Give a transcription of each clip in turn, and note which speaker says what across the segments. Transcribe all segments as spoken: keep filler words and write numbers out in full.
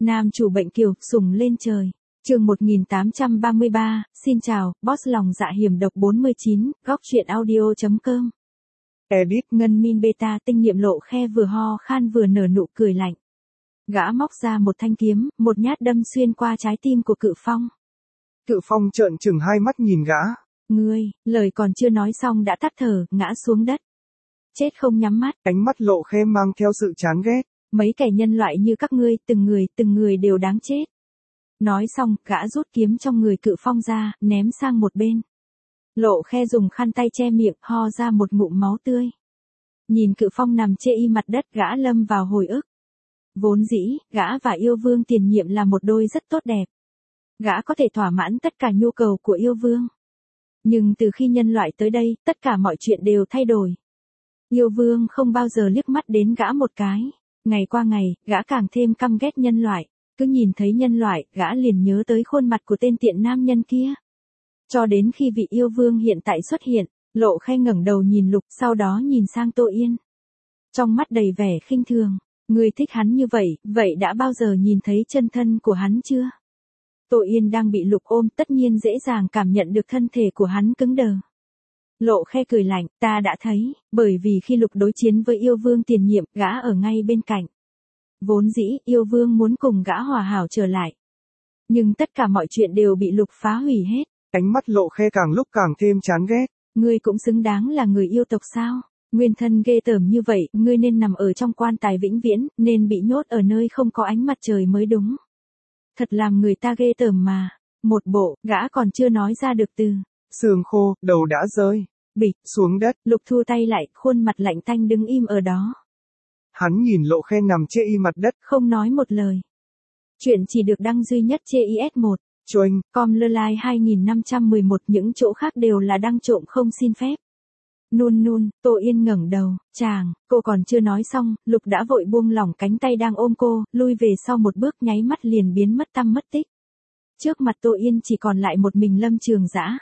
Speaker 1: Nam chủ bệnh kiều, sùng lên trời. Chương một nghìn tám trăm ba mươi ba, xin chào, boss lòng dạ hiểm độc bốn mươi chín, góc truyện audio chấm com. Edit. Ngân min beta tinh nghiệm Lộ Khe vừa ho khan vừa nở nụ cười lạnh. Gã móc ra một thanh kiếm, một nhát đâm xuyên qua trái tim của Cự Phong.
Speaker 2: Cự Phong trợn trừng hai mắt nhìn gã.
Speaker 1: Ngươi, lời còn chưa nói xong đã tắt thở, ngã xuống đất. Chết không nhắm mắt.
Speaker 2: Ánh mắt Lộ Khe mang theo sự chán ghét.
Speaker 1: Mấy kẻ nhân loại như các ngươi, từng người, từng người đều đáng chết. Nói xong, gã rút kiếm trong người Cự Phong ra, ném sang một bên. Lộ Khe dùng khăn tay che miệng, ho ra một ngụm máu tươi. Nhìn Cự Phong nằm chê y mặt đất, gã lâm vào hồi ức. Vốn dĩ, gã và yêu vương tiền nhiệm là một đôi rất tốt đẹp. Gã có thể thỏa mãn tất cả nhu cầu của yêu vương. Nhưng từ khi nhân loại tới đây, tất cả mọi chuyện đều thay đổi. Yêu vương không bao giờ liếc mắt đến gã một cái. Ngày qua ngày, gã càng thêm căm ghét nhân loại. Cứ nhìn thấy nhân loại, gã liền nhớ tới khuôn mặt của tên tiện nam nhân kia. Cho đến khi vị yêu vương hiện tại xuất hiện, Lộ Khe ngẩng đầu nhìn Lục, sau đó nhìn sang Tô Yên. Trong mắt đầy vẻ khinh thường. Ngươi thích hắn như vậy, vậy đã bao giờ nhìn thấy chân thân của hắn chưa? Tô Yên đang bị Lục ôm, tất nhiên dễ dàng cảm nhận được thân thể của hắn cứng đờ. Lộ Khe cười lạnh, ta đã thấy, bởi vì khi Lục đối chiến với yêu vương tiền nhiệm, gã ở ngay bên cạnh. Vốn dĩ, yêu vương muốn cùng gã hòa hảo trở lại. Nhưng tất cả mọi chuyện đều bị Lục phá hủy hết.
Speaker 2: Ánh mắt Lộ Khe càng lúc càng thêm chán ghét.
Speaker 1: Ngươi cũng xứng đáng là người yêu tộc sao? Nguyên thân ghê tởm như vậy, ngươi nên nằm ở trong quan tài vĩnh viễn, nên bị nhốt ở nơi không có ánh mặt trời mới đúng. Thật làm người ta ghê tởm mà. Một bộ, gã còn chưa nói ra được từ.
Speaker 2: Xương khô, đầu đã rơi.
Speaker 1: Bịch,
Speaker 2: xuống đất.
Speaker 1: Lục thu tay lại, khuôn mặt lạnh tanh đứng im ở đó.
Speaker 2: Hắn nhìn Lộ Khe nằm chê y mặt đất.
Speaker 1: Không nói một lời. Chuyện chỉ được đăng duy nhất trên i ét một.
Speaker 2: Choanh.
Speaker 1: Com lơ lai hai nghìn năm trăm mười một, những chỗ khác đều là đăng trộm không xin phép. Nun nun, Tô Yên ngẩng đầu, chàng, cô còn chưa nói xong, Lục đã vội buông lỏng cánh tay đang ôm cô, lui về sau một bước nháy mắt liền biến mất tăm mất tích. Trước mặt Tô Yên chỉ còn lại một mình Lâm Trường Dã.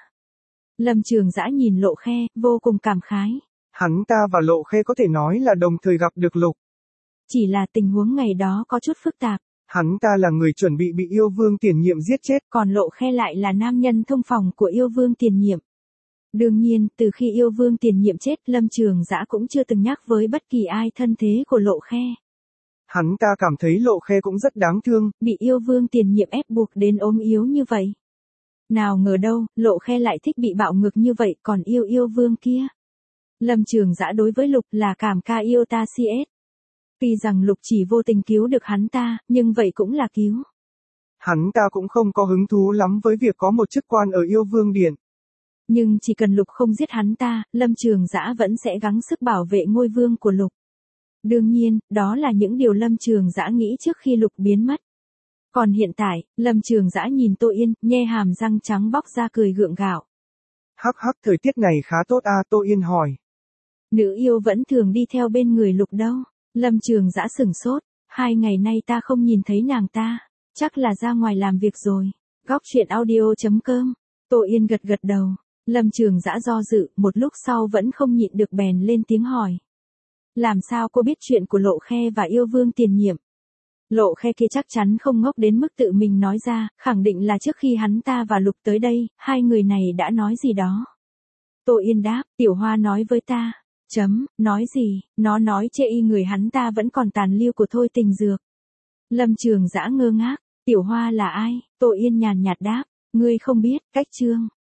Speaker 1: Lâm Trường Dã nhìn Lộ Khe, vô cùng cảm khái.
Speaker 2: Hắn ta và Lộ Khe có thể nói là đồng thời gặp được Lục.
Speaker 1: Chỉ là tình huống ngày đó có chút phức tạp.
Speaker 2: Hắn ta là người chuẩn bị bị yêu vương tiền nhiệm giết chết.
Speaker 1: Còn Lộ Khe lại là nam nhân thông phòng của yêu vương tiền nhiệm. Đương nhiên, từ khi yêu vương tiền nhiệm chết, Lâm Trường Dã cũng chưa từng nhắc với bất kỳ ai thân thế của Lộ Khe.
Speaker 2: Hắn ta cảm thấy Lộ Khe cũng rất đáng thương.
Speaker 1: Bị yêu vương tiền nhiệm ép buộc đến ốm yếu như vậy. Nào ngờ đâu, Lộ Khe lại thích bị bạo ngược như vậy, còn yêu yêu vương kia. Lâm Trường Dã đối với Lục là cảm ca yêu ta cs. Tuy rằng Lục chỉ vô tình cứu được hắn ta, nhưng vậy cũng là cứu.
Speaker 2: Hắn ta cũng không có hứng thú lắm với việc có một chức quan ở yêu vương điện.
Speaker 1: Nhưng chỉ cần Lục không giết hắn ta, Lâm Trường Dã vẫn sẽ gắng sức bảo vệ ngôi vương của Lục. Đương nhiên, đó là những điều Lâm Trường Dã nghĩ trước khi Lục biến mất. Còn hiện tại, Lâm Trường Dã nhìn Tô Yên, nhe hàm răng trắng bóc ra cười gượng gạo.
Speaker 2: Hắc hắc, thời tiết này khá tốt à, Tô Yên hỏi.
Speaker 1: Nữ yêu vẫn thường đi theo bên người Lục đâu. Lâm Trường Dã sửng sốt, hai ngày nay ta không nhìn thấy nàng ta, chắc là ra ngoài làm việc rồi. Góc truyện audio chấm com. Tô Yên gật gật đầu. Lâm Trường Dã do dự, một lúc sau vẫn không nhịn được bèn lên tiếng hỏi. Làm sao cô biết chuyện của Lộ Khe và yêu vương tiền nhiệm? Lộ Khe kia chắc chắn không ngốc đến mức tự mình nói ra, khẳng định là trước khi hắn ta và Lục tới đây, hai người này đã nói gì đó. Tô Yên đáp, Tiểu Hoa nói với ta. Chấm, nói gì, nó nói chê y người hắn ta vẫn còn tàn lưu của thôi tình dược. Lâm Trường Dã ngơ ngác, Tiểu Hoa là ai? Tô Yên nhàn nhạt đáp, ngươi không biết, cách chương.